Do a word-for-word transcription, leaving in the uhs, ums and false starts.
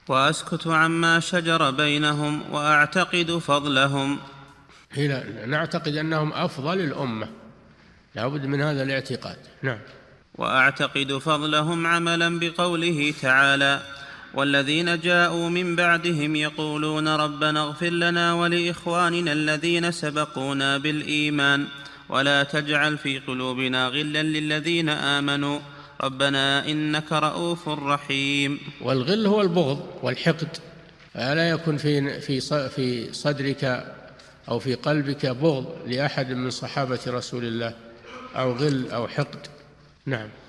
وأسكت عما شجر بينهم وأعتقد فضلهم. هنا نعتقد أنهم أفضل الأمة، لابد من هذا الاعتقاد. نعم. وأعتقد فضلهم عملا بقوله تعالى: والذين جاءوا من بعدهم يقولون ربنا اغفر لنا ولإخواننا الذين سبقونا بالإيمان ولا تجعل في قلوبنا غلا للذين آمنوا ربنا إنك رؤوف رحيم. والغل هو البغض والحقد، فلا يكن في في صدرك أو في قلبك بغض لأحد من صحابة رسول الله أو غل أو حقد. نعم.